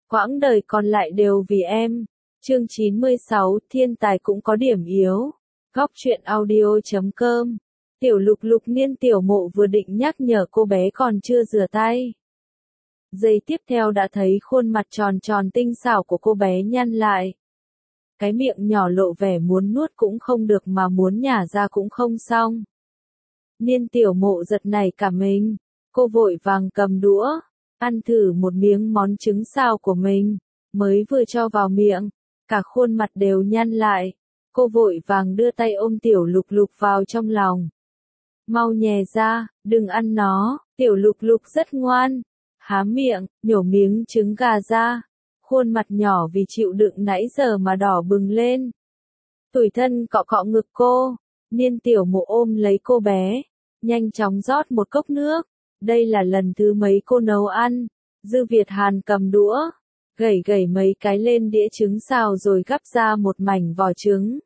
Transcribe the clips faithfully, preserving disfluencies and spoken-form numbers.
quãng đời còn lại đều vì em. Chương chín mươi sáu, thiên tài cũng có điểm yếu. Góc truyện audio chấm com. Tiểu Lục Lục Niên Tiểu Mộ vừa định nhắc nhở cô bé còn chưa rửa tay. Giây tiếp theo đã thấy khuôn mặt tròn tròn tinh xảo của cô bé nhăn lại. Cái miệng nhỏ lộ vẻ muốn nuốt cũng không được mà muốn nhả ra cũng không xong. Niên Tiểu Mộ giật nảy cả mình. Cô vội vàng cầm đũa, ăn thử một miếng món trứng xào của mình, mới vừa cho vào miệng, cả khuôn mặt đều nhăn lại. Cô vội vàng đưa tay ôm Tiểu Lục Lục vào trong lòng. Mau nhè ra, đừng ăn nó. Tiểu Lục Lục rất ngoan. Há miệng, nhổ miếng trứng gà ra. Khuôn mặt nhỏ vì chịu đựng nãy giờ mà đỏ bừng lên. Tủi thân cọ cọ ngực cô. Niên Tiểu Mộ ôm lấy cô bé, nhanh chóng rót một cốc nước. Đây là lần thứ mấy cô nấu ăn. Dư Việt Hàn cầm đũa, gẩy gẩy mấy cái lên đĩa trứng xào rồi gắp ra một mảnh vỏ trứng.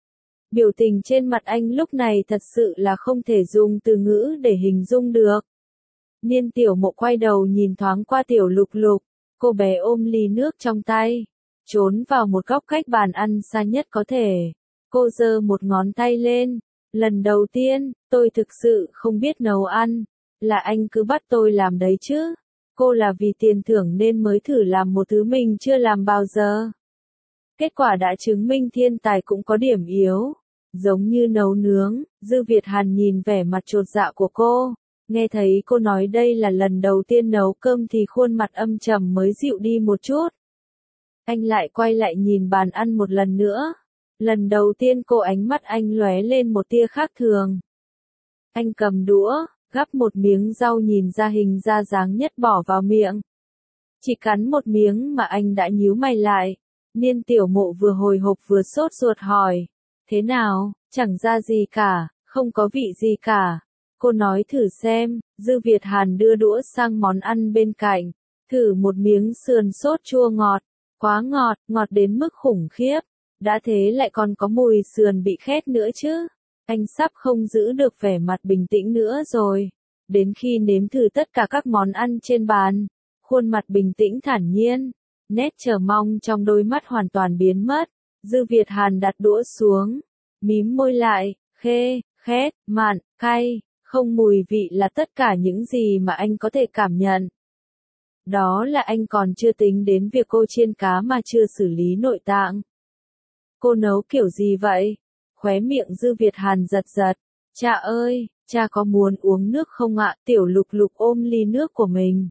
Biểu tình trên mặt anh lúc này thật sự là không thể dùng từ ngữ để hình dung được. Niên Tiểu Mộ quay đầu nhìn thoáng qua Tiểu Lục Lục, cô bé ôm ly nước trong tay, trốn vào một góc cách bàn ăn xa nhất có thể. Cô giơ một ngón tay lên, lần đầu tiên, tôi thực sự không biết nấu ăn, là anh cứ bắt tôi làm đấy chứ. Cô là vì tiền thưởng nên mới thử làm một thứ mình chưa làm bao giờ. Kết quả đã chứng minh thiên tài cũng có điểm yếu. Giống như nấu nướng, Dư Việt Hàn nhìn vẻ mặt chột dạ của cô. Nghe thấy cô nói đây là lần đầu tiên nấu cơm thì khuôn mặt âm trầm mới dịu đi một chút. Anh lại quay lại nhìn bàn ăn một lần nữa. Lần đầu tiên cô ánh mắt anh lóe lên một tia khác thường. Anh cầm đũa, gắp một miếng rau nhìn ra hình ra dáng nhất bỏ vào miệng. Chỉ cắn một miếng mà anh đã nhíu mày lại. Niên Tiểu Mộ vừa hồi hộp vừa sốt ruột hỏi. Thế nào, chẳng ra gì cả, không có vị gì cả. Cô nói thử xem. Dư Việt Hàn đưa đũa sang món ăn bên cạnh. Thử một miếng sườn sốt chua ngọt. Quá ngọt, ngọt đến mức khủng khiếp. Đã thế lại còn có mùi sườn bị khét nữa chứ. Anh sắp không giữ được vẻ mặt bình tĩnh nữa rồi. Đến khi nếm thử tất cả các món ăn trên bàn, khuôn mặt bình tĩnh thản nhiên, nét chờ mong trong đôi mắt hoàn toàn biến mất. Dư Việt Hàn đặt đũa xuống, mím môi lại, khê, khét, mặn, cay, không mùi vị là tất cả những gì mà anh có thể cảm nhận. Đó là anh còn chưa tính đến việc cô chiên cá mà chưa xử lý nội tạng. Cô nấu kiểu gì vậy? Khóe miệng Dư Việt Hàn giật giật. Cha ơi, cha có muốn uống nước không ạ? Tiểu Lục Lục ôm ly nước của mình.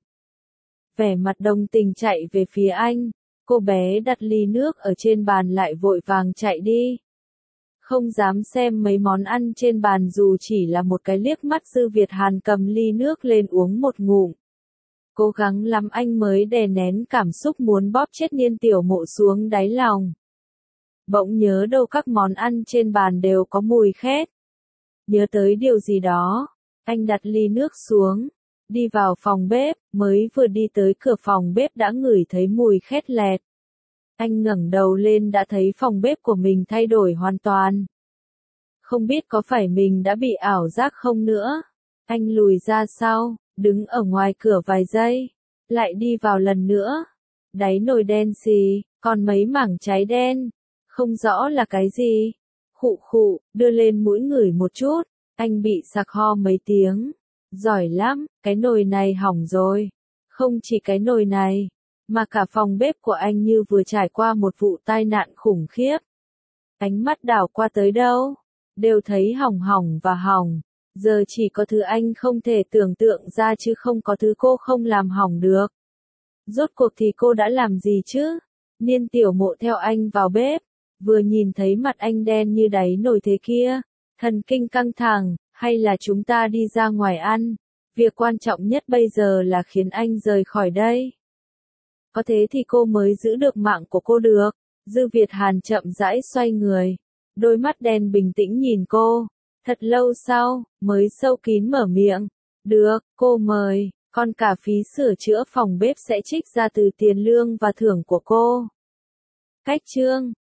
Vẻ mặt đồng tình chạy về phía anh. Cô bé đặt ly nước ở trên bàn lại vội vàng chạy đi. Không dám xem mấy món ăn trên bàn dù chỉ là một cái liếc mắt. Dư Việt Hàn cầm ly nước lên uống một ngụm. Cố gắng lắm anh mới đè nén cảm xúc muốn bóp chết Niên Tiểu Mộ xuống đáy lòng. Bỗng nhớ đâu các món ăn trên bàn đều có mùi khét. Nhớ tới điều gì đó, anh đặt ly nước xuống, đi vào phòng bếp, mới vừa đi tới cửa phòng bếp đã ngửi thấy mùi khét lẹt. Anh ngẩng đầu lên đã thấy phòng bếp của mình thay đổi hoàn toàn. Không biết có phải mình đã bị ảo giác không nữa. Anh lùi ra sau, đứng ở ngoài cửa vài giây, lại đi vào lần nữa. Đáy nồi đen xì, còn mấy mảng cháy đen. Không rõ là cái gì. Khụ khụ, đưa lên mũi ngửi một chút, anh bị sặc ho mấy tiếng. Giỏi lắm, cái nồi này hỏng rồi. Không chỉ cái nồi này, mà cả phòng bếp của anh như vừa trải qua một vụ tai nạn khủng khiếp. Ánh mắt đảo qua tới đâu, đều thấy hỏng hỏng và hỏng. Giờ chỉ có thứ anh không thể tưởng tượng ra chứ không có thứ cô không làm hỏng được. Rốt cuộc thì cô đã làm gì chứ? Niên Tiểu Mộ theo anh vào bếp. Vừa nhìn thấy mặt anh đen như đáy nồi thế kia, thần kinh căng thẳng, hay là chúng ta đi ra ngoài ăn, việc quan trọng nhất bây giờ là khiến anh rời khỏi đây. Có thế thì cô mới giữ được mạng của cô được. Dư Việt Hàn chậm rãi xoay người, đôi mắt đen bình tĩnh nhìn cô, thật lâu sau, mới sâu kín mở miệng. Được, cô mời, còn cả phí sửa chữa phòng bếp sẽ trích ra từ tiền lương và thưởng của cô. Cách chương